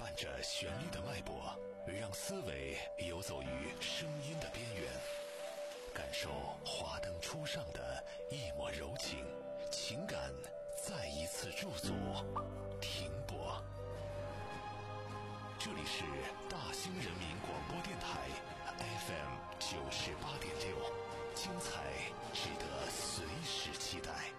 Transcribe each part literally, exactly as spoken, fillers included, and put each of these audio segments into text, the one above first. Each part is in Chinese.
伴着旋律的脉搏，让思维游走于声音的边缘，感受华灯初上的一抹柔情，情感再一次驻足停泊。这里是大兴人民广播电台 F M 九十八点六，精彩值得随时期待。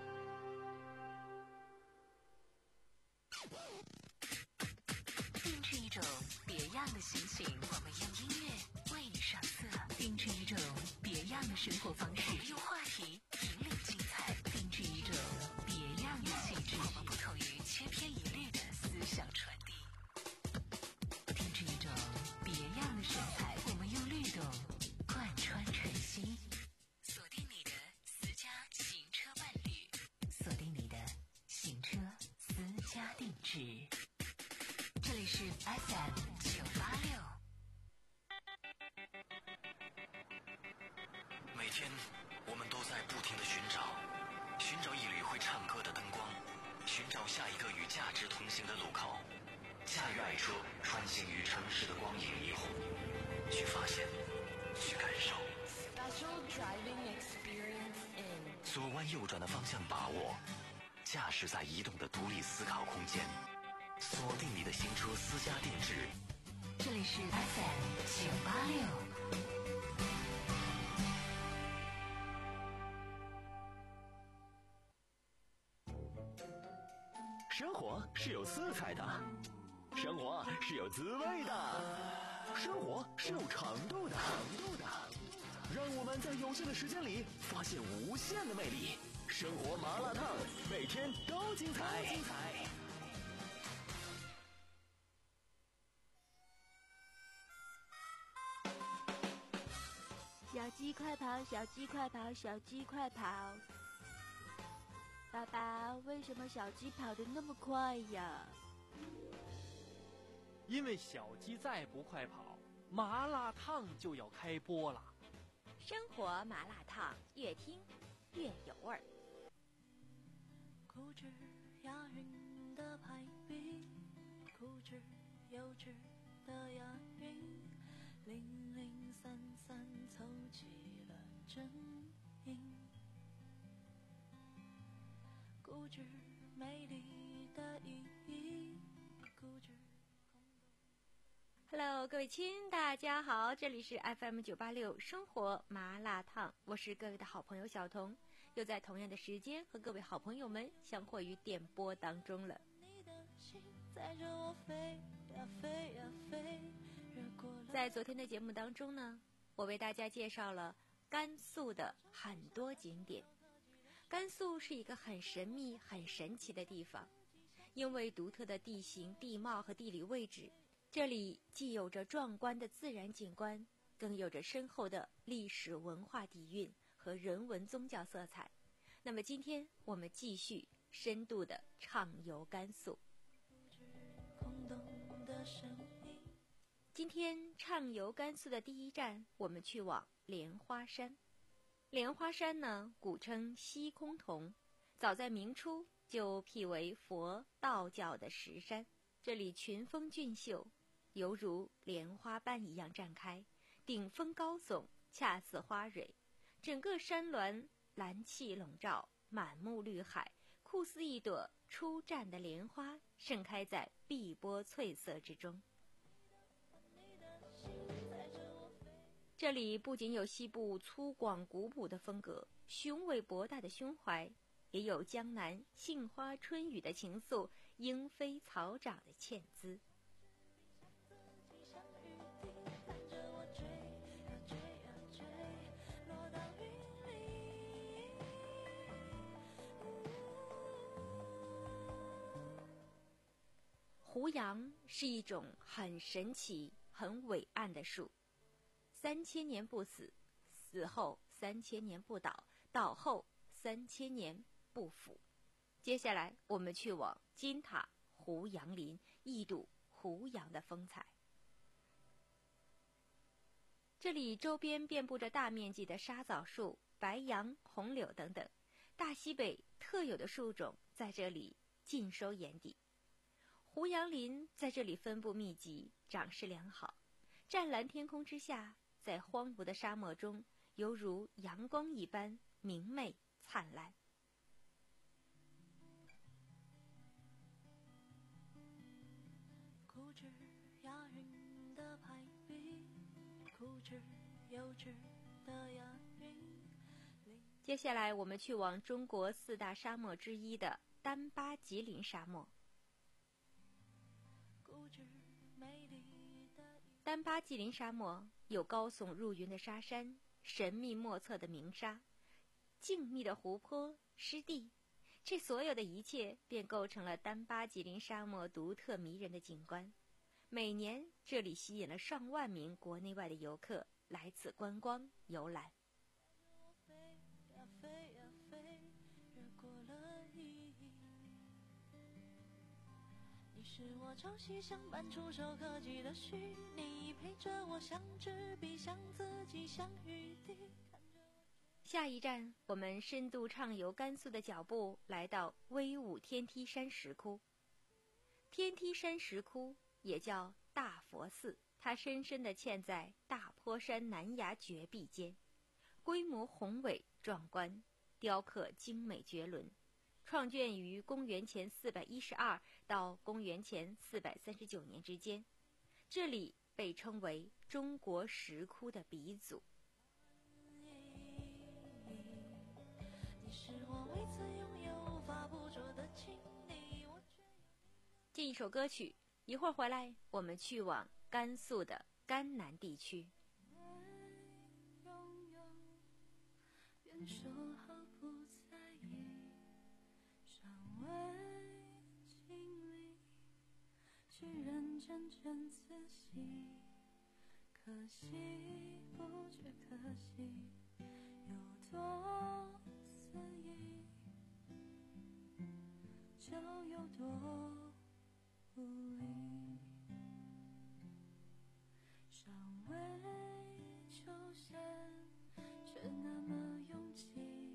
定制一种别样的心情，我们用音乐为你上色；定制一种别样的生活方式，我们用话题引领精彩；定制一种别样的气质，我们不同于千篇一律的思想传递；定制一种别样的神采，我们用律动贯穿晨曦。锁定你的私家行车伴侣，锁定你的行车私家定制。这里是 F M 九八六。 每天我们都在不停地寻找，寻找一缕会唱歌的灯光，寻找下一个与价值同行的路口，驾驭爱车穿行于城市的光影霓虹，去发现，去感受。 Special driving experience in 左弯右转的方向把握，驾驶在移动的独立思考空间，锁定你的行车私家定制。 这里是 F M 九八六。 生活是有色彩的，生活是有滋味的，生活是有长度的。让我们在有限的时间里发现无限的魅力。生活麻辣烫，每天都精彩。精彩。 小鸡快跑，小鸡快跑，小鸡快跑！爸爸，为什么小鸡跑得那么快呀？ 因为小鸡再不快跑，麻辣烫就要开播了。 生活麻辣烫，越听越有味儿。 固执押韵的排比，固执幼稚的押韵，零零散散凑齐了正音，固执美丽的意义，固执。 Hello， 各位亲，大家好，这里是 F M 九八六生活麻辣烫，我是各位的好朋友小彤，又在同样的时间和各位好朋友们相会于电波当中了。在昨天的节目当中呢，我为大家介绍了甘肃的很多景点。甘肃是一个很神秘很神奇的地方，因为独特的地形地貌和地理位置，这里既有着壮观的自然景观，更有着深厚的历史文化底蕴和人文宗教色彩。那么今天我们继续深度的畅游甘肃。今天畅游甘肃的第一站，我们去往莲花山。莲花山呢，古称西空峒，早在明初就辟为佛道教的石山。这里群峰峻秀，犹如莲花瓣一样绽开，顶峰高耸，恰似花蕊，整个山峦蓝气笼罩，满目绿海，酷似一朵初绽的莲花，盛开在碧波翠色之中。这里不仅有西部粗犷古朴的风格，雄伟博大的胸怀，也有江南杏花春雨的情愫，莺飞草长的倩姿。胡杨是一种很神奇很伟岸的树，三千年不死，死后三千年不倒，倒后三千年不腐。接下来我们去往金塔胡杨林，一睹胡杨的风采。这里周边遍布着大面积的沙枣树、白杨、红柳等等，大西北特有的树种在这里尽收眼底。 胡杨林在这里分布密集，长势良好，湛蓝天空之下，在荒芜的沙漠中，犹如阳光一般明媚灿烂。 固执押韵的排比，固执幼稚的押韵。 接下来我们去往中国四大沙漠之一的丹巴吉林沙漠。丹巴吉林沙漠有高耸入云的沙山，神秘莫测的鸣沙，静谧的湖泊、湿地，这所有的一切便构成了丹巴吉林沙漠独特迷人的景观。每年这里吸引了上万名国内外的游客来此观光游览。 你是我朝夕相伴触手可及的虚拟，陪着我像纸笔像自己像雨滴。 下一站我们深度畅游甘肃的脚步来到威武天梯山石窟。天梯山石窟也叫大佛寺，它深深地嵌在大坡山南崖绝壁间，规模宏伟壮观，雕刻精美绝伦，创建于公元前四百一十二到公元前四百三十九年之间，这里被称为中国石窟的鼻祖。进一首歌曲，一会儿回来我们去往甘肃的甘南地区。 说好不在意，尚未经历，去认真真仔细，可惜不觉可惜，有多肆意，就有多无力，尚未出现却那么拥挤，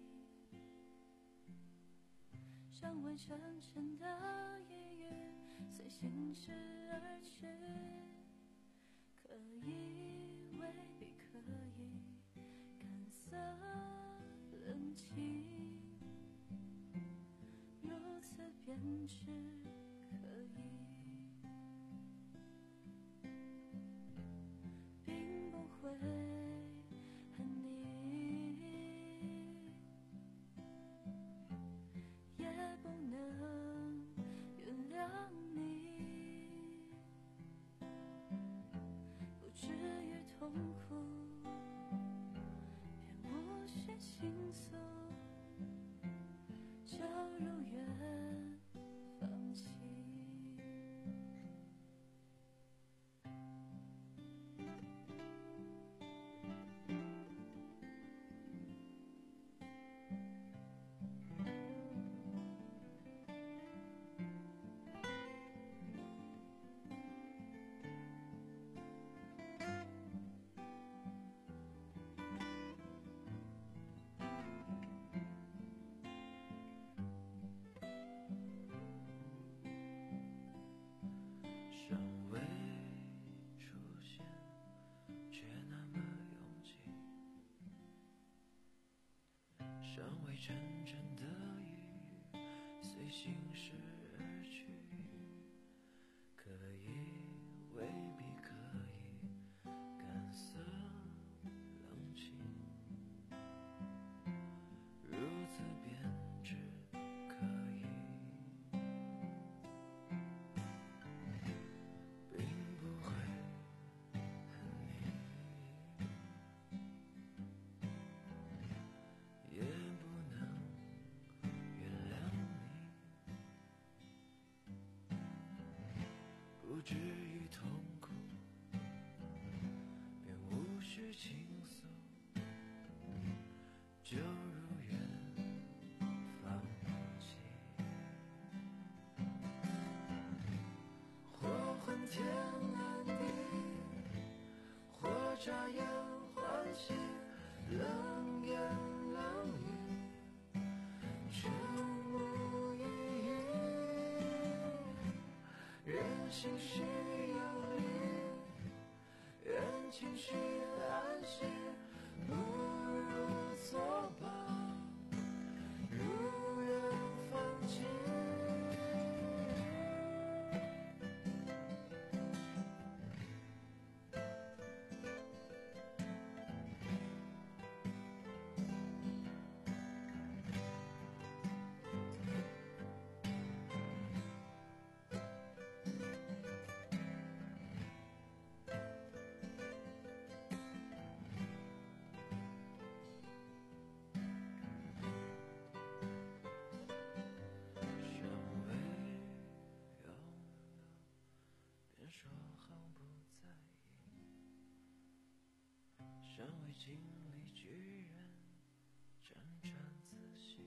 尚未成真的抑郁随形式而去，可以未必可以干涩冷清，如此编织可以，并不会恨你，也不能原谅你，不至于痛苦，便无需倾诉，就如愿放弃。 尚未出现，却那么拥挤，尚未真正的抑郁随形式而去，可以未必可以干涩冷清，如此编织可以，并不会恨你，也不能原谅你，不至于痛苦，便无需倾诉，就如愿放弃。或昏天暗地，或眨眼唤醒，冷言冷语，全无意义， 情绪有理，愿情绪安息，不如作罢，如愿放弃。尚未经历，居然沾沾自喜。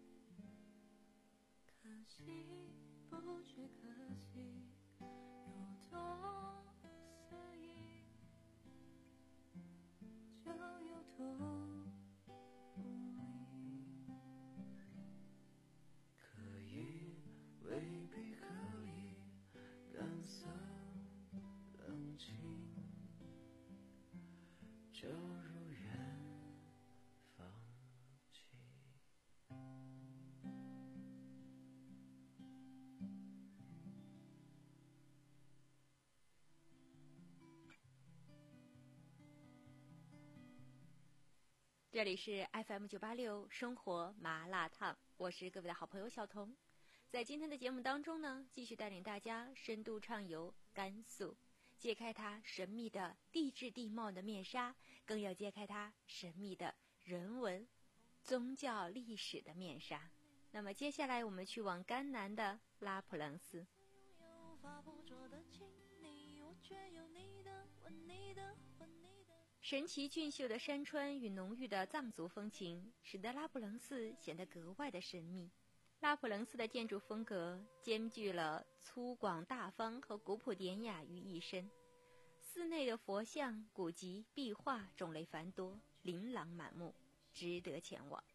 可惜不觉可惜，有多肆意，就有多无力。 可以未必可以，干涩冷清，就如愿放弃。 这里是 F M 九八六生活麻辣烫，我是各位的好朋友小彤。在今天的节目当中呢，继续带领大家深度畅游甘肃，揭开它神秘的地质地貌的面纱，更要揭开它神秘的人文、宗教历史的面纱。那么接下来我们去往甘南的拉普楞斯。神奇俊秀的山川与浓郁的藏族风情，使得拉普楞斯显得格外的神秘。拉普楞斯的建筑风格兼具了粗犷大方和古朴典雅于一身。寺内的佛像、古籍、壁画种类繁多，琳琅满目，值得前往。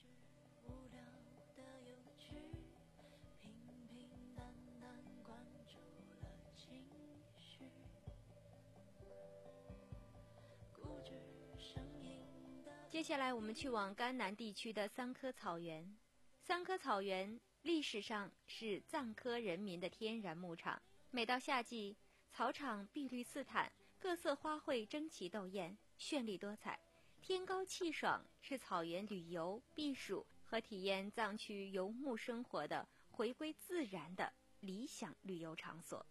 接下来我们去往甘南地区的桑科草原。桑科草原历史上是藏科人民的天然牧场，每到夏季，草场碧绿似毯，各色花卉争奇斗艳，绚丽多彩，天高气爽，是草原旅游、避暑和体验藏区游牧生活的回归自然的理想旅游场所。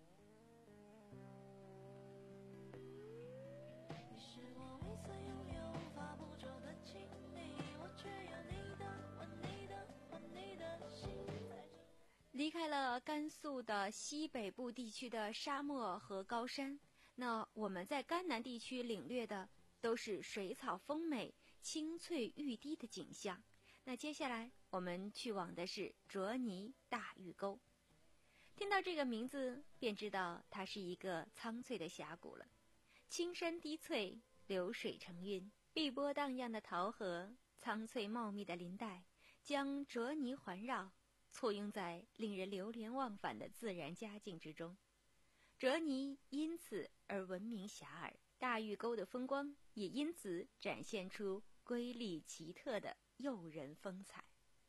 离开了甘肃的西北部地区的沙漠和高山，那我们在甘南地区领略的都是水草丰美、青翠欲滴的景象。那接下来我们去往的是卓尼大峪沟。听到这个名字便知道它是一个苍翠的峡谷了。青山低翠，流水成韵，碧波荡漾的桃河，苍翠茂密的林带，将卓尼环绕，簇拥在令人流连忘返的自然佳境之中。卓尼因此而闻名遐迩，大峪沟的风光也因此展现出瑰丽奇特的诱人风采。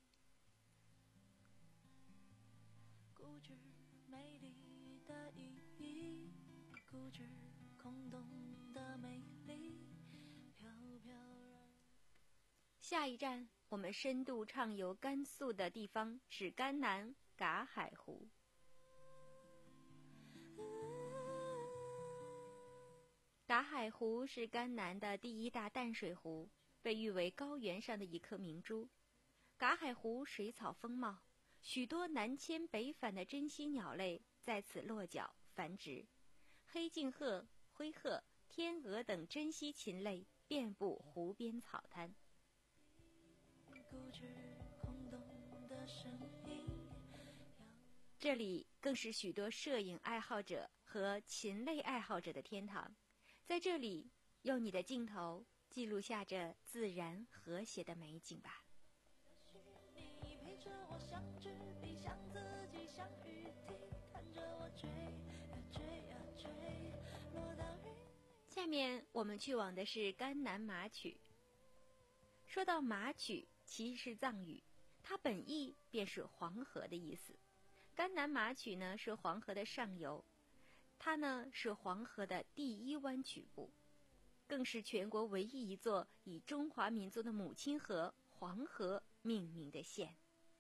固执美丽的意义，固执空洞的美丽，飘飘然。 下一站我们深度畅游甘肃的地方是甘南噶海湖。噶海湖是甘南的第一大淡水湖，被誉为高原上的一颗明珠。噶海湖水草丰茂，许多南迁北返的珍稀鸟类在此落脚繁殖，黑颈鹤、灰鹤、天鹅等珍稀禽类遍布湖边草滩。这里更是许多摄影爱好者和禽类爱好者的天堂，在这里用你的镜头记录下这自然和谐的美景吧。 你陪着我像纸笔，像自己，像雨滴，看着我追。 下面我们去往的是甘南马曲。说到马曲，其实是藏语，它本意便是黄河的意思。甘南马曲呢是黄河的上游，它呢是黄河的第一弯曲部，更是全国唯一一座以中华民族的母亲河黄河命名的县。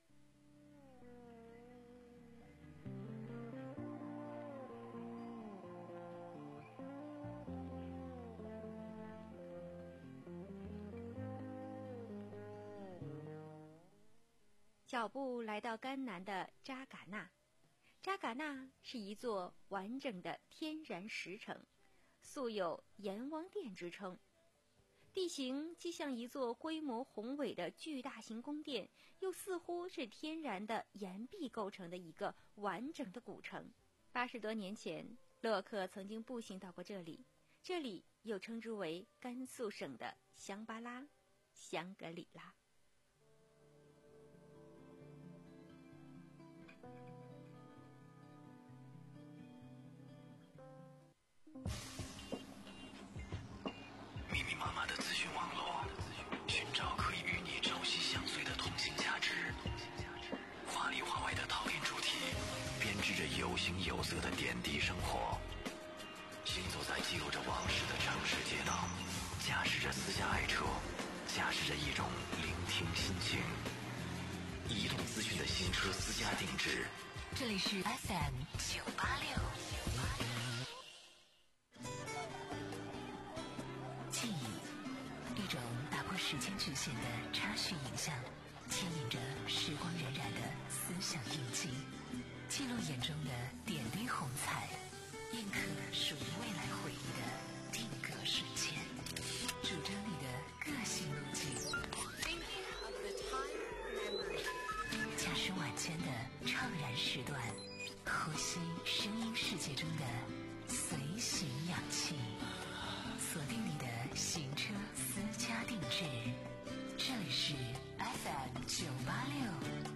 脚步来到甘南的扎尕那，扎尕那是一座完整的天然石城，素有阎王殿之称。地形既像一座规模宏伟的巨大型宫殿，又似乎是天然的岩壁构成的一个完整的古城。八十多年前，洛克曾经步行到过这里，这里又称之为甘肃省的香巴拉、香格里拉。 密密麻麻的资讯网络，寻找可以与你朝夕相随的通信价值。华里华外的讨论主题，编织着有形有色的点滴生活。行走在记录着往事的城市街道，驾驶着私家爱车，驾驶着一种聆听心情。移动资讯的新车私家定制。 这里是 F M 九八六。记忆，一种打破时间局限的插叙影像，牵引着时光荏苒的思想印记，记录眼中的点滴红彩，印刻属于未来回忆的定格瞬间，主张你的个性路径。驾驶晚间的怅然时段，呼吸声音世界中的随行氧气，锁定你的行车私家定制。这里是 F M 九八六。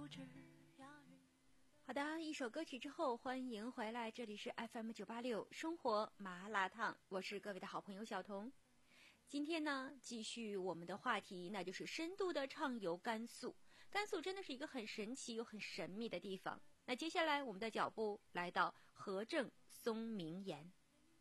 好的，一首歌曲之后，欢迎回来，这里是 F M 九八六生活麻辣烫，我是各位的好朋友小彤。今天呢，继续我们的话题，那就是深度的畅游甘肃。甘肃真的是一个很神奇又很神秘的地方。那接下来我们的脚步来到和正松明岩。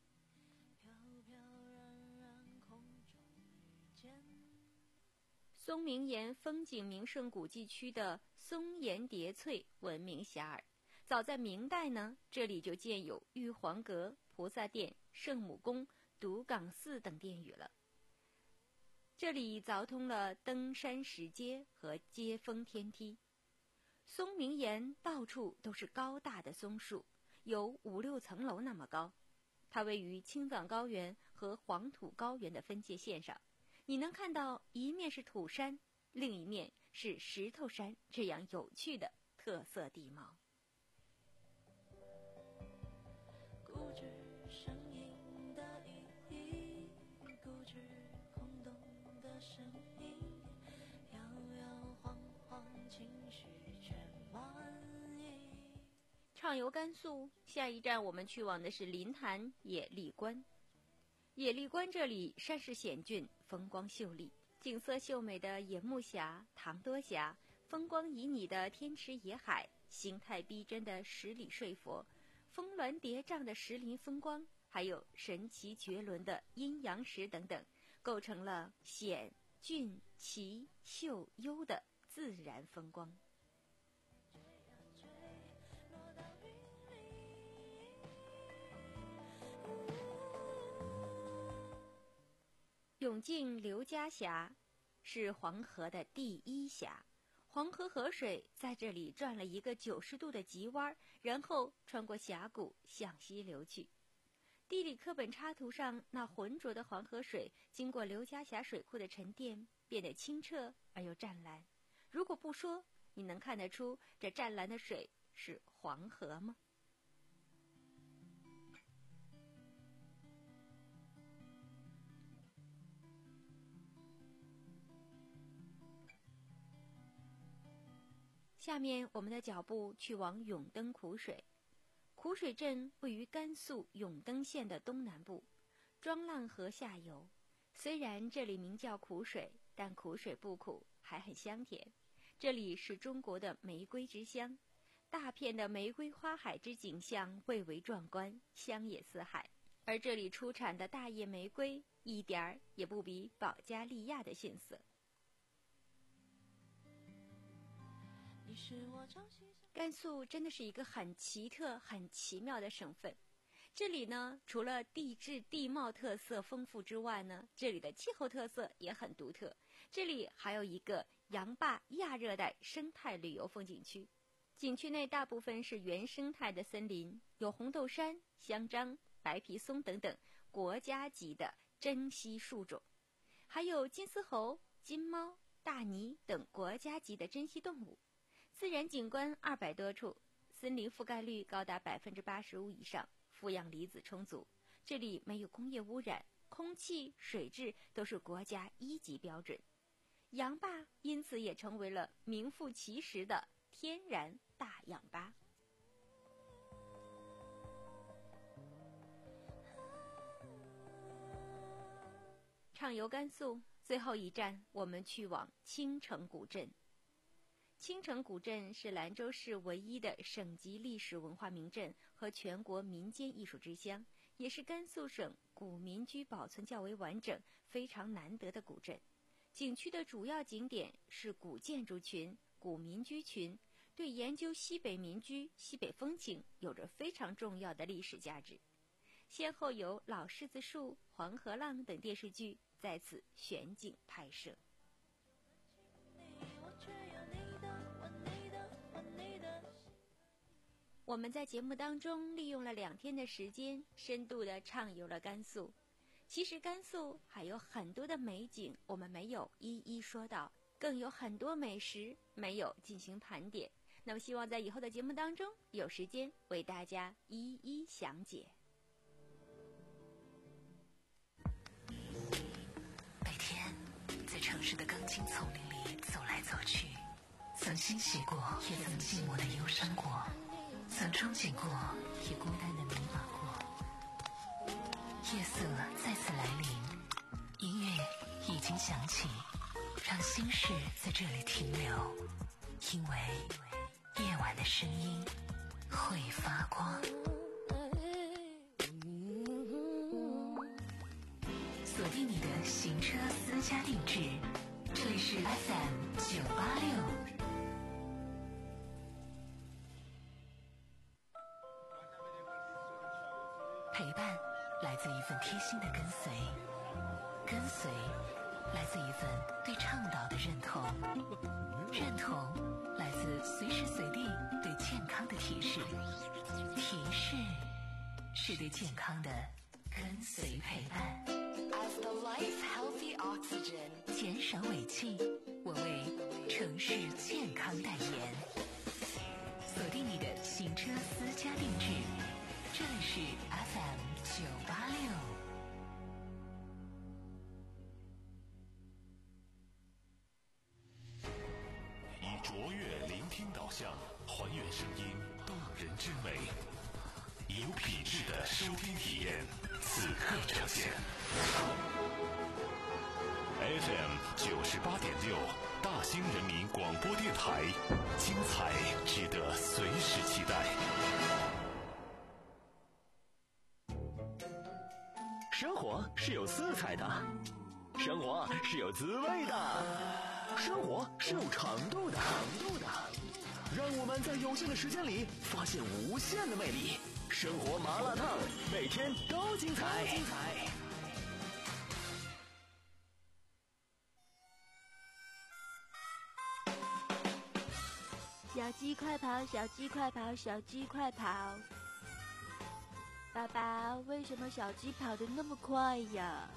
松明岩风景名胜古迹区的松岩叠翠闻名遐迩。早在明代呢，这里就建有玉皇阁、菩萨殿、圣母宫、独岗寺等殿宇了。这里凿通了登山石阶和接峰天梯。松明岩到处都是高大的松树，有五六层楼那么高。它位于青藏高原和黄土高原的分界线上，你能看到一面是土山，另一面是石头山，这样有趣的特色地貌。 固执声音的意义，固执空洞的声音，摇摇晃晃，情绪全满溢。 畅游甘肃，下一站我们去往的是临潭野丽关。野丽关这里山势险峻，风光秀丽，景色秀美的野木峡、塘多峡，风光旖旎的天池野海，形态逼真的十里睡佛，峰峦叠嶂的石林风光，还有神奇绝伦的阴阳石等等，构成了险、峻、奇、秀、幽的自然风光。永靖刘家峡是黄河的第一峡，黄河河水在这里转了一个九十度的急弯，然后穿过峡谷向西流去。地理课本插图上那浑浊的黄河水，经过刘家峡水库的沉淀，变得清澈而又湛蓝。如果不说，你能看得出这湛蓝的水是黄河吗？下面我们的脚步去往永登苦水。苦水镇位于甘肃永登县的东南部，庄浪河下游。虽然这里名叫苦水，但苦水不苦，还很香甜。这里是中国的玫瑰之乡，大片的玫瑰花海之景象蔚为壮观，乡野四海。而这里出产的大叶玫瑰一点儿也不比保加利亚的逊色。甘肃真的是一个很奇特、很奇妙的省份。这里呢，除了地质地貌特色丰富之外呢，这里的气候特色也很独特。这里还有一个杨坝亚热带生态旅游风景区，景区内大部分是原生态的森林，有红豆杉、香樟、白皮松等等国家级的珍稀树种，还有金丝猴、金猫、大鲵等国家级的珍稀动物。自然景观二百多处，森林覆盖率高达百分之八十五以上，负氧离子充足。这里没有工业污染，空气、水质都是国家一级标准。杨坝因此也成为了名副其实的天然大氧吧。畅游甘肃，最后一站我们去往青城古镇。青城古镇是兰州市唯一的省级历史文化名镇和全国民间艺术之乡，也是甘肃省古民居保存较为完整、非常难得的古镇。景区的主要景点是古建筑群、古民居群，对研究西北民居、西北风情有着非常重要的历史价值。先后有《老柿子树》、《黄河浪》等电视剧在此选景拍摄。我们在节目当中利用了两天的时间，深度的畅游了甘肃。其实甘肃还有很多的美景，我们没有一一说到，更有很多美食没有进行盘点。那么希望在以后的节目当中有时间为大家一一详解。 每天在城市的钢筋丛林里走来走去，走曾欣喜过，也曾寂寞的忧伤过，曾憧憬过，也孤单的迷茫过。夜色再次来临，音乐已经响起，让心事在这里停留，因为夜晚的声音会发光。锁定你的行车私家定制，这里是 F M 九八六。陪伴来自一份贴心的跟随，跟随来自一份对倡导的认同，认同来自随时随地对健康的提示，提示是对健康的跟随陪伴。As the life healthy oxygen， 减少尾气，我为城市健康代言。锁定你的行车私家定制，这里是 F M 九八六。 以卓越聆听导向，还原声音动人之美，以有品质的收听体验，此刻呈现。F M 九十八点六，大兴人民广播电台，精彩值得随时期待。 生活是有色彩的，生活是有滋味的，生活是有长度的，长度的。让我们在有限的时间里发现无限的魅力。生活麻辣烫，每天都精彩。精彩。 小鸡快跑，小鸡快跑，小鸡快跑！爸爸，为什么小鸡跑得那么快呀？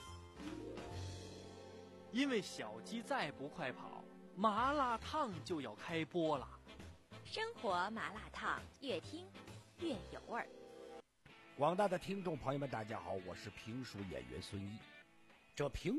因为小鸡再不快跑，麻辣烫就要开播了。 生活麻辣烫，越听越有味儿。 广大的听众朋友们，大家好，我是评书演员孙一。这评